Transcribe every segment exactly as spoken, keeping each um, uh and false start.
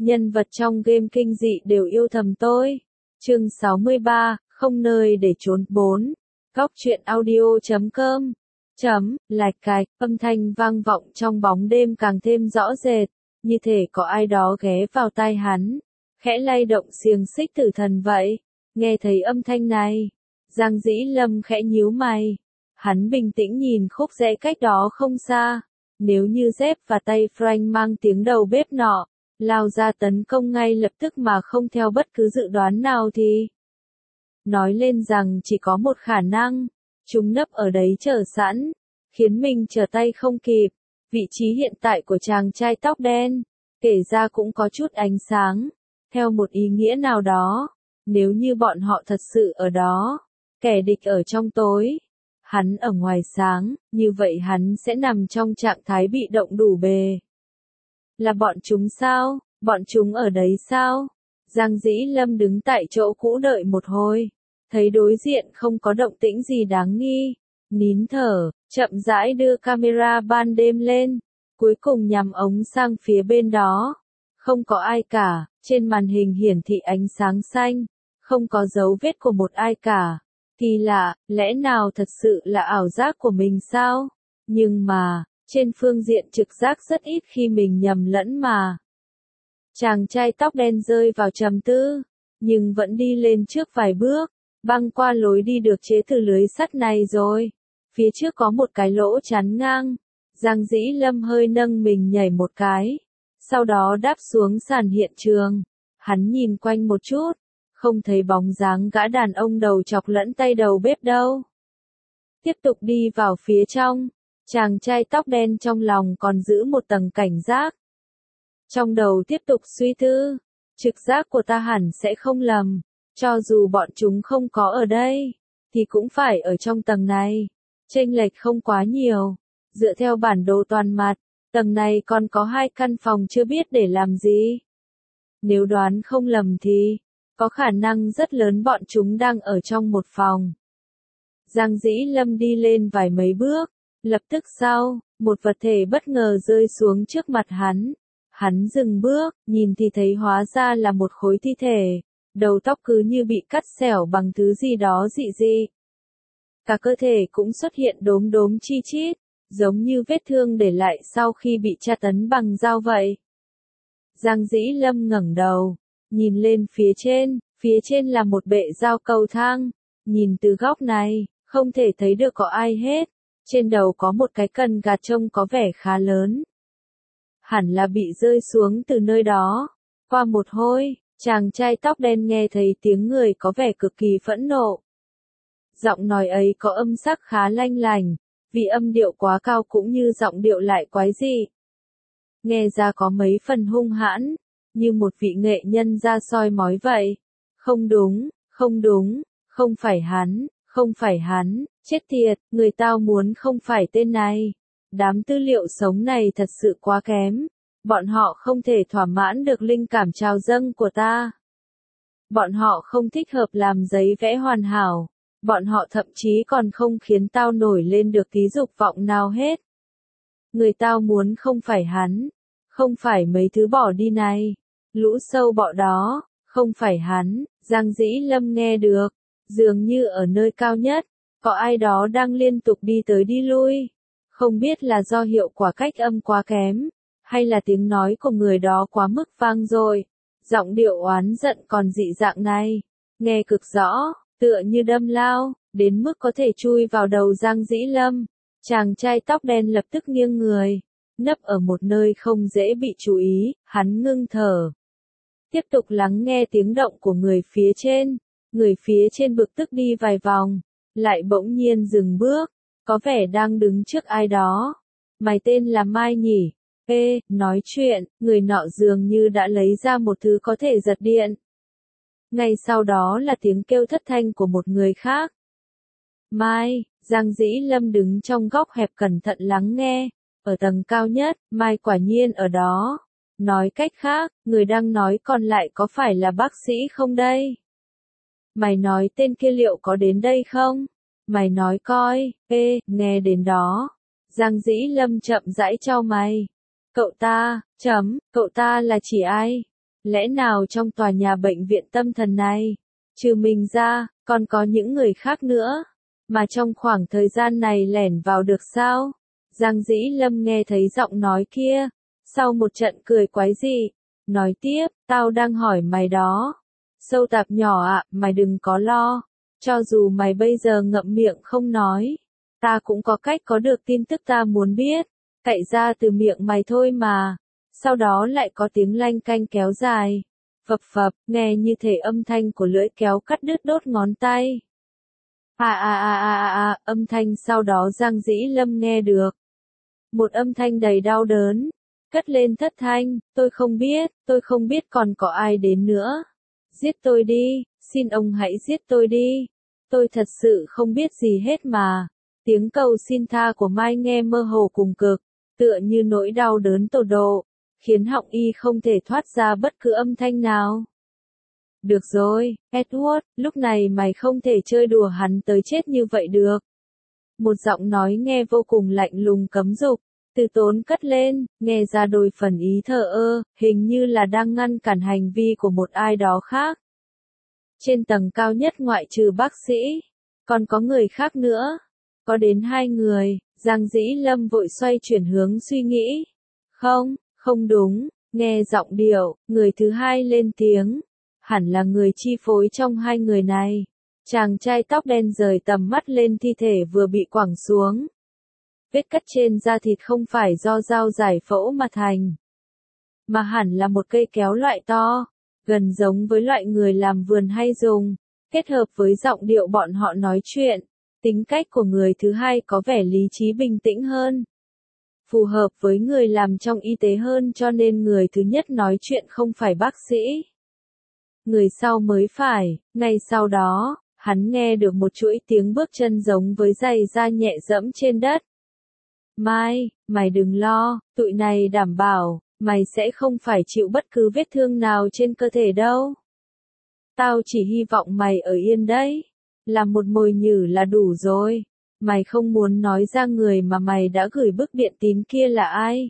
nhân vật trong game kinh dị đều yêu thầm tôi. Chương sáu mươi ba, không nơi để trốn. bốn. Góc truyện audio chấm com chấm lạch cạch, âm thanh vang vọng trong bóng đêm càng thêm rõ rệt, như thể có ai đó ghé vào tai hắn, khẽ lay động xiềng xích tử thần vậy. Nghe thấy âm thanh này, Giang Dĩ Lâm khẽ nhíu mày. Hắn bình tĩnh nhìn khúc rẽ cách đó không xa. Nếu như Dép và tay Frank mang tiếng đầu bếp nọ, lao ra tấn công ngay lập tức mà không theo bất cứ dự đoán nào thì... Nói lên rằng chỉ có một khả năng, chúng nấp ở đấy chờ sẵn, khiến mình trở tay không kịp. Vị trí hiện tại của chàng trai tóc đen, kể ra cũng có chút ánh sáng, theo một ý nghĩa nào đó, nếu như bọn họ thật sự ở đó, kẻ địch ở trong tối, hắn ở ngoài sáng, như vậy hắn sẽ nằm trong trạng thái bị động đủ bề. Là bọn chúng sao? Bọn chúng ở đấy sao? Giang Dĩ Lâm đứng tại chỗ cũ đợi một hồi, thấy đối diện không có động tĩnh gì đáng nghi, nín thở, chậm rãi đưa camera ban đêm lên, cuối cùng nhắm ống sang phía bên đó. Không có ai cả, trên màn hình hiển thị ánh sáng xanh, không có dấu vết của một ai cả. Kỳ lạ, lẽ nào thật sự là ảo giác của mình sao? Nhưng mà, trên phương diện trực giác rất ít khi mình nhầm lẫn mà. Chàng trai tóc đen rơi vào trầm tư, nhưng vẫn đi lên trước vài bước, băng qua lối đi được chế từ lưới sắt này rồi. Phía trước có một cái lỗ chắn ngang, Giang Dĩ Lâm hơi nâng mình nhảy một cái, sau đó đáp xuống sàn hiện trường. Hắn nhìn quanh một chút, không thấy bóng dáng gã đàn ông đầu chọc lẫn tay đầu bếp đâu. Tiếp tục đi vào phía trong, chàng trai tóc đen trong lòng còn giữ một tầng cảnh giác. Trong đầu tiếp tục suy tư, trực giác của ta hẳn sẽ không lầm, cho dù bọn chúng không có ở đây, thì cũng phải ở trong tầng này. Chênh lệch không quá nhiều, dựa theo bản đồ toàn mặt, tầng này còn có hai căn phòng chưa biết để làm gì. Nếu đoán không lầm thì, có khả năng rất lớn bọn chúng đang ở trong một phòng. Giang Dĩ Lâm đi lên vài mấy bước, lập tức sau, một vật thể bất ngờ rơi xuống trước mặt hắn. Hắn dừng bước, nhìn thì thấy hóa ra là một khối thi thể, đầu tóc cứ như bị cắt xẻo bằng thứ gì đó dị dị. Cả cơ thể cũng xuất hiện đốm đốm chi chít, giống như vết thương để lại sau khi bị tra tấn bằng dao vậy. Giang Dĩ Lâm ngẩng đầu, nhìn lên phía trên, phía trên là một bệ giao cầu thang, nhìn từ góc này, không thể thấy được có ai hết, trên đầu có một cái cần gạt trông có vẻ khá lớn. Hẳn là bị rơi xuống từ nơi đó. Qua một hồi, chàng trai tóc đen nghe thấy tiếng người có vẻ cực kỳ phẫn nộ. Giọng nói ấy có âm sắc khá lanh lành, vì âm điệu quá cao cũng như giọng điệu lại quái dị. Nghe ra có mấy phần hung hãn, như một vị nghệ nhân ra soi mói vậy. Không đúng, không đúng, không phải hắn, không phải hắn, chết tiệt, người tao muốn không phải tên này. Đám tư liệu sống này thật sự quá kém, bọn họ không thể thỏa mãn được linh cảm trào dâng của ta. Bọn họ không thích hợp làm giấy vẽ hoàn hảo, bọn họ thậm chí còn không khiến tao nổi lên được tí dục vọng nào hết. Người tao muốn không phải hắn, không phải mấy thứ bỏ đi này, lũ sâu bọ đó, không phải hắn. Giang Dĩ Lâm nghe được, dường như ở nơi cao nhất, có ai đó đang liên tục đi tới đi lui. Không biết là do hiệu quả cách âm quá kém, hay là tiếng nói của người đó quá mức vang dội. Giọng điệu oán giận còn dị dạng này, nghe cực rõ, tựa như đâm lao, đến mức có thể chui vào đầu Giang Dĩ Lâm. Chàng trai tóc đen lập tức nghiêng người, nấp ở một nơi không dễ bị chú ý, hắn ngưng thở. Tiếp tục lắng nghe tiếng động của người phía trên, người phía trên bực tức đi vài vòng, lại bỗng nhiên dừng bước, có vẻ đang đứng trước ai đó. Mày tên là Mai nhỉ? Ê, nói chuyện, người nọ dường như đã lấy ra một thứ có thể giật điện. Ngay sau đó là tiếng kêu thất thanh của một người khác. Mai, Giang Dĩ Lâm đứng trong góc hẹp cẩn thận lắng nghe, ở tầng cao nhất, Mai quả nhiên ở đó. Nói cách khác, người đang nói còn lại có phải là bác sĩ không đây? Mày nói tên kia liệu có đến đây không? Mày nói coi, ê, nghe đến đó. Giang Dĩ Lâm chậm rãi chau mày. Cậu ta, chấm, cậu ta là chỉ ai? Lẽ nào trong tòa nhà bệnh viện tâm thần này, trừ mình ra, còn có những người khác nữa, mà trong khoảng thời gian này lẻn vào được sao? Giang Dĩ Lâm nghe thấy giọng nói kia, sau một trận cười quái dị, nói tiếp, tao đang hỏi mày đó. Sâu tạp nhỏ ạ, mày đừng có lo, cho dù mày bây giờ ngậm miệng không nói, ta cũng có cách có được tin tức ta muốn biết, cậy ra từ miệng mày thôi mà. Sau đó lại có tiếng lanh canh kéo dài, phập phập, nghe như thể âm thanh của lưỡi kéo cắt đứt đốt ngón tay. À à à à à à, âm thanh sau đó Giang Dĩ Lâm nghe được. Một âm thanh đầy đau đớn, cất lên thất thanh, tôi không biết, tôi không biết còn có ai đến nữa. Giết tôi đi, xin ông hãy giết tôi đi. Tôi thật sự không biết gì hết mà. Tiếng cầu xin tha của Mai nghe mơ hồ cùng cực, tựa như nỗi đau đớn tột độ, khiến họng y không thể thoát ra bất cứ âm thanh nào. Được rồi, Edward, lúc này mày không thể chơi đùa hắn tới chết như vậy được. Một giọng nói nghe vô cùng lạnh lùng cấm dục, từ tốn cất lên, nghe ra đôi phần ý thờ ơ, hình như là đang ngăn cản hành vi của một ai đó khác. Trên tầng cao nhất ngoại trừ bác sĩ, còn có người khác nữa. Có đến hai người, Giang Dĩ Lâm vội xoay chuyển hướng suy nghĩ. Không, không đúng, nghe giọng điệu, người thứ hai lên tiếng. Hẳn là người chi phối trong hai người này. Chàng trai tóc đen rời tầm mắt lên thi thể vừa bị quẳng xuống. Vết cắt trên da thịt không phải do dao giải phẫu mà thành, mà hẳn là một cây kéo loại to, gần giống với loại người làm vườn hay dùng, kết hợp với giọng điệu bọn họ nói chuyện. Tính cách của người thứ hai có vẻ lý trí bình tĩnh hơn, phù hợp với người làm trong y tế hơn, cho nên người thứ nhất nói chuyện không phải bác sĩ. Người sau mới phải. Ngay sau đó, hắn nghe được một chuỗi tiếng bước chân giống với giày da nhẹ dẫm trên đất. Mai, mày đừng lo, tụi này đảm bảo, mày sẽ không phải chịu bất cứ vết thương nào trên cơ thể đâu. Tao chỉ hy vọng mày ở yên đấy. Làm một mồi nhử là đủ rồi. Mày không muốn nói ra người mà mày đã gửi bức điện tín kia là ai?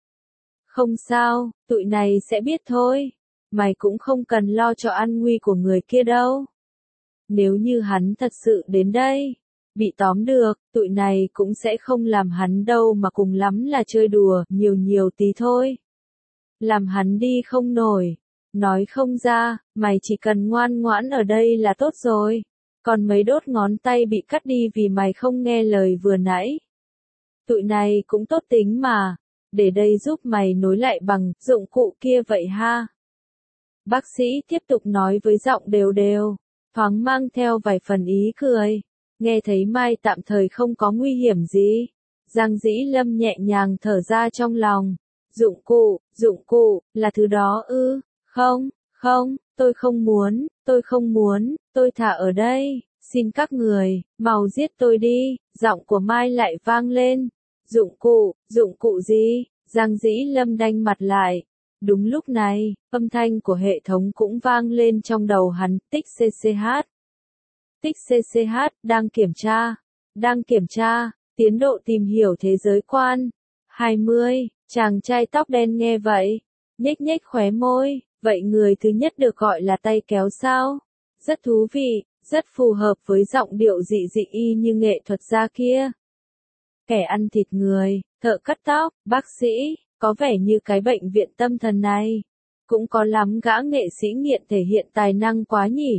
Không sao, tụi này sẽ biết thôi. Mày cũng không cần lo cho an nguy của người kia đâu. Nếu như hắn thật sự đến đây, bị tóm được, tụi này cũng sẽ không làm hắn đâu mà cùng lắm là chơi đùa, nhiều nhiều tí thôi. Làm hắn đi không nổi. Nói không ra, mày chỉ cần ngoan ngoãn ở đây là tốt rồi. Còn mấy đốt ngón tay bị cắt đi vì mày không nghe lời vừa nãy. Tụi này cũng tốt tính mà. Để đây giúp mày nối lại bằng dụng cụ kia vậy ha. Bác sĩ tiếp tục nói với giọng đều đều, thoáng mang theo vài phần ý cười. Nghe thấy Mai tạm thời không có nguy hiểm gì, Giang Dĩ Lâm nhẹ nhàng thở ra trong lòng. Dụng cụ, dụng cụ, là thứ đó ư? Không, không, tôi không muốn, tôi không muốn, tôi thả ở đây, xin các người, mau giết tôi đi. Giọng của Mai lại vang lên. Dụng cụ, dụng cụ gì? Giang Dĩ Lâm đanh mặt lại. Đúng lúc này, âm thanh của hệ thống cũng vang lên trong đầu hắn, tích xê xê hát. Tích xê xê hát, đang kiểm tra, đang kiểm tra, tiến độ tìm hiểu thế giới quan. hai mươi, chàng trai tóc đen nghe vậy, nhếch nhếch khóe môi, vậy người thứ nhất được gọi là tay kéo sao? Rất thú vị, rất phù hợp với giọng điệu dị dị y như nghệ thuật gia kia. Kẻ ăn thịt người, thợ cắt tóc, bác sĩ, có vẻ như cái bệnh viện tâm thần này cũng có lắm gã nghệ sĩ nghiện thể hiện tài năng quá nhỉ.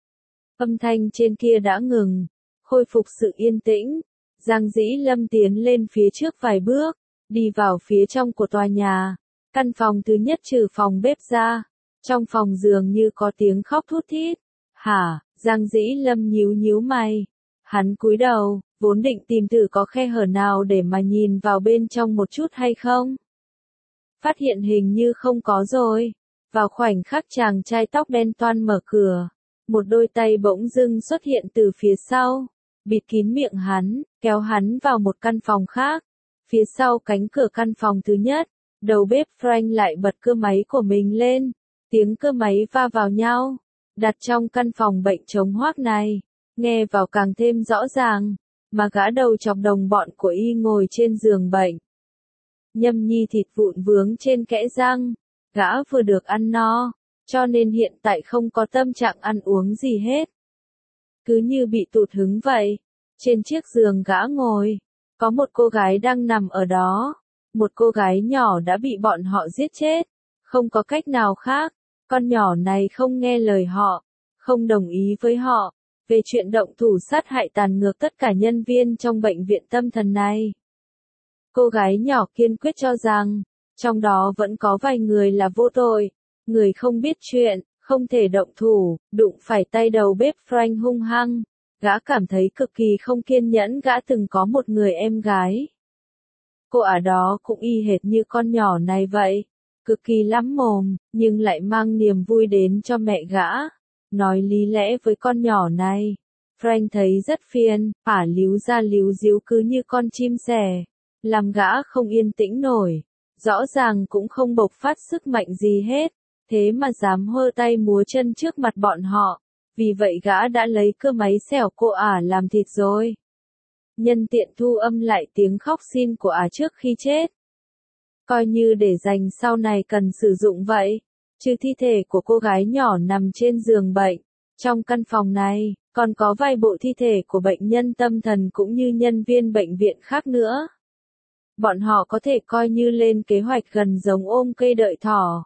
Âm thanh trên kia đã ngừng, khôi phục sự yên tĩnh. Giang Dĩ Lâm tiến lên phía trước vài bước, đi vào phía trong của tòa nhà. Căn phòng thứ nhất trừ phòng bếp ra, trong phòng dường như có tiếng khóc thút thít. Hả? Giang Dĩ Lâm nhíu nhíu mày. Hắn cúi đầu, vốn định tìm thử có khe hở nào để mà nhìn vào bên trong một chút hay không. Phát hiện hình như không có rồi. Vào khoảnh khắc chàng trai tóc đen toan mở cửa, một đôi tay bỗng dưng xuất hiện từ phía sau, bịt kín miệng hắn, kéo hắn vào một căn phòng khác. Phía sau cánh cửa căn phòng thứ nhất, đầu bếp Frank lại bật cơ máy của mình lên. Tiếng cơ máy va vào nhau, đặt trong căn phòng bệnh trống hoác này, nghe vào càng thêm rõ ràng, mà gã đầu chọc đồng bọn của y ngồi trên giường bệnh. Nhâm nhi thịt vụn vướng trên kẽ răng, gã vừa được ăn no, cho nên hiện tại không có tâm trạng ăn uống gì hết. Cứ như bị tụt hứng vậy. Trên chiếc giường gã ngồi, có một cô gái đang nằm ở đó. Một cô gái nhỏ đã bị bọn họ giết chết. Không có cách nào khác, con nhỏ này không nghe lời họ, không đồng ý với họ, về chuyện động thủ sát hại tàn ngược tất cả nhân viên trong bệnh viện tâm thần này. Cô gái nhỏ kiên quyết cho rằng, trong đó vẫn có vài người là vô tội, người không biết chuyện, không thể động thủ, đụng phải tay đầu bếp Frank hung hăng. Gã cảm thấy cực kỳ không kiên nhẫn, gã từng có một người em gái. Cô ở đó cũng y hệt như con nhỏ này vậy, cực kỳ lắm mồm, nhưng lại mang niềm vui đến cho mẹ gã. Nói lý lẽ với con nhỏ này, Frank thấy rất phiền, ả líu ra líu díu cứ như con chim sẻ, làm gã không yên tĩnh nổi, rõ ràng cũng không bộc phát sức mạnh gì hết, thế mà dám hơ tay múa chân trước mặt bọn họ, vì vậy gã đã lấy cơ máy xẻo cô ả làm thịt rồi. Nhân tiện thu âm lại tiếng khóc xin của ả trước khi chết. Coi như để dành sau này cần sử dụng vậy. Trừ thi thể của cô gái nhỏ nằm trên giường bệnh, trong căn phòng này, còn có vài bộ thi thể của bệnh nhân tâm thần cũng như nhân viên bệnh viện khác nữa. Bọn họ có thể coi như lên kế hoạch gần giống ôm cây đợi thỏ.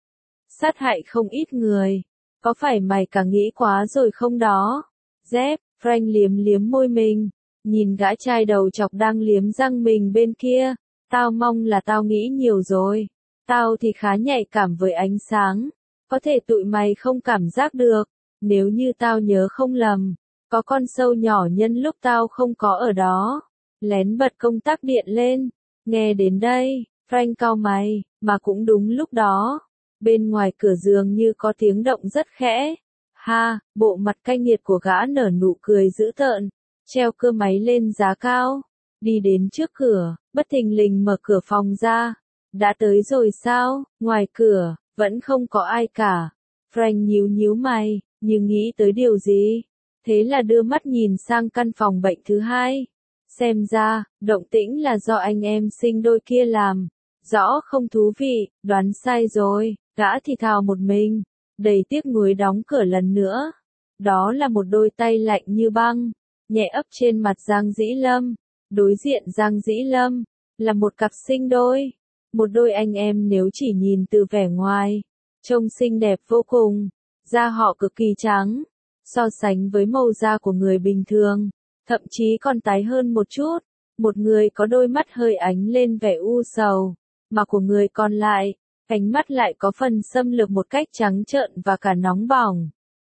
Sát hại không ít người. Có phải mày cả nghĩ quá rồi không đó? Dép, Frank liếm liếm môi mình, nhìn gã trai đầu chọc đang liếm răng mình bên kia. Tao mong là tao nghĩ nhiều rồi. Tao thì khá nhạy cảm với ánh sáng. Có thể tụi mày không cảm giác được. Nếu như tao nhớ không lầm, có con sâu nhỏ nhân lúc tao không có ở đó. Lén bật công tắc điện lên. Nghe đến đây, Frank cau mày, mà cũng đúng lúc đó. Bên ngoài cửa giường như có tiếng động rất khẽ. Ha, bộ mặt cay nghiệt của gã nở nụ cười dữ tợn. Treo cơ máy lên giá cao. Đi đến trước cửa, bất thình lình mở cửa phòng ra. Đã tới rồi sao? Ngoài cửa, vẫn không có ai cả. Frank nhíu nhíu mày, nhưng nghĩ tới điều gì? Thế là đưa mắt nhìn sang căn phòng bệnh thứ hai. Xem ra, động tĩnh là do anh em sinh đôi kia làm. Rõ không thú vị, đoán sai rồi, gã thì thào một mình, đầy tiếc nuối đóng cửa lần nữa. Đó là một đôi tay lạnh như băng, nhẹ ấp trên mặt Giang Dĩ Lâm. Đối diện Giang Dĩ Lâm, là một cặp sinh đôi. Một đôi anh em nếu chỉ nhìn từ vẻ ngoài, trông xinh đẹp vô cùng, da họ cực kỳ trắng, so sánh với màu da của người bình thường, thậm chí còn tái hơn một chút. Một người có đôi mắt hơi ánh lên vẻ u sầu, mà của người còn lại, ánh mắt lại có phần xâm lược một cách trắng trợn và cả nóng bỏng.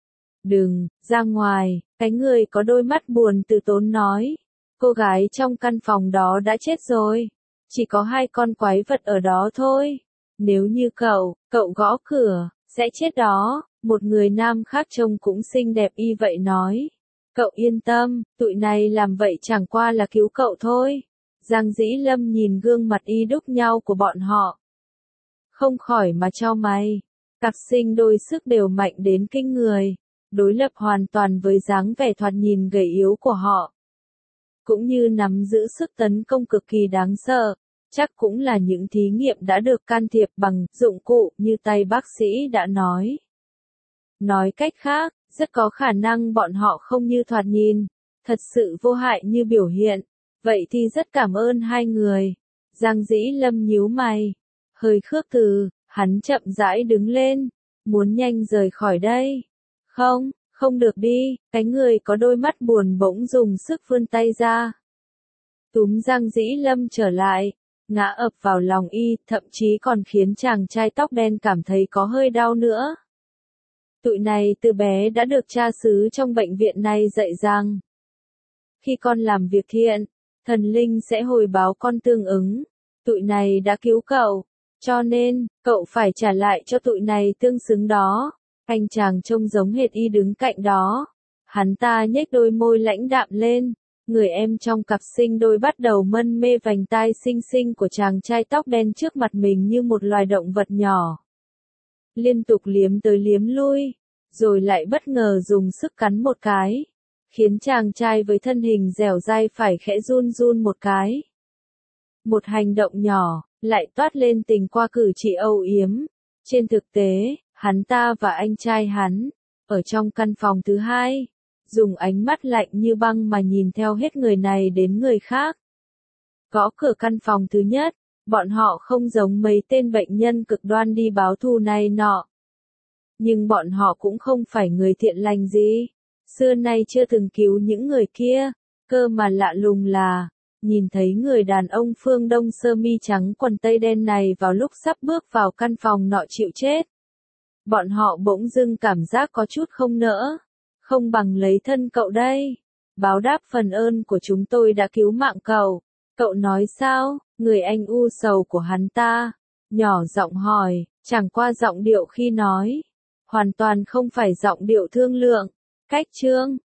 Đừng, ra ngoài, cái người có đôi mắt buồn từ tốn nói. Cô gái trong căn phòng đó đã chết rồi. Chỉ có hai con quái vật ở đó thôi. Nếu như cậu, cậu gõ cửa, sẽ chết đó. Một người nam khác trông cũng xinh đẹp y vậy nói. Cậu yên tâm, tụi này làm vậy chẳng qua là cứu cậu thôi. Giang Dĩ Lâm nhìn gương mặt y đúc nhau của bọn họ. Không khỏi mà chau mày. Cặp sinh đôi sức đều mạnh đến kinh người. Đối lập hoàn toàn với dáng vẻ thoạt nhìn gầy yếu của họ. Cũng như nắm giữ sức tấn công cực kỳ đáng sợ, chắc cũng là những thí nghiệm đã được can thiệp bằng dụng cụ như tay bác sĩ đã nói. Nói cách khác, rất có khả năng bọn họ không như thoạt nhìn, thật sự vô hại như biểu hiện. Vậy thì rất cảm ơn hai người. Giang Dĩ Lâm nhíu mày, hơi khước từ, hắn chậm rãi đứng lên, muốn nhanh rời khỏi đây. Không. Không được đi, cái người có đôi mắt buồn bỗng dùng sức vươn tay ra. Túm Giang Dĩ Lâm trở lại, ngã ập vào lòng y, thậm chí còn khiến chàng trai tóc đen cảm thấy có hơi đau nữa. Tụi này từ bé đã được cha xứ trong bệnh viện này dạy rằng, khi con làm việc thiện, thần linh sẽ hồi báo con tương ứng. Tụi này đã cứu cậu, cho nên, cậu phải trả lại cho tụi này tương xứng đó. Anh chàng trông giống hệt y đứng cạnh đó. Hắn ta nhếch đôi môi lãnh đạm lên. Người em trong cặp sinh đôi bắt đầu mân mê vành tai xinh xinh của chàng trai tóc đen trước mặt mình như một loài động vật nhỏ. Liên tục liếm tới liếm lui, rồi lại bất ngờ dùng sức cắn một cái, khiến chàng trai với thân hình dẻo dai phải khẽ run run một cái. Một hành động nhỏ, lại toát lên tình qua cử chỉ âu yếm. Trên thực tế, hắn ta và anh trai hắn, ở trong căn phòng thứ hai, dùng ánh mắt lạnh như băng mà nhìn theo hết người này đến người khác. Gõ cửa căn phòng thứ nhất, bọn họ không giống mấy tên bệnh nhân cực đoan đi báo thù này nọ. Nhưng bọn họ cũng không phải người thiện lành gì, xưa nay chưa từng cứu những người kia, cơ mà lạ lùng là, nhìn thấy người đàn ông phương Đông sơ mi trắng quần tây đen này vào lúc sắp bước vào căn phòng nọ chịu chết. Bọn họ bỗng dưng cảm giác có chút không nỡ, không bằng lấy thân cậu đây, báo đáp phần ơn của chúng tôi đã cứu mạng cậu. Cậu nói sao? Người anh u sầu của hắn ta, nhỏ giọng hỏi, chẳng qua giọng điệu khi nói, hoàn toàn không phải giọng điệu thương lượng. Cách chương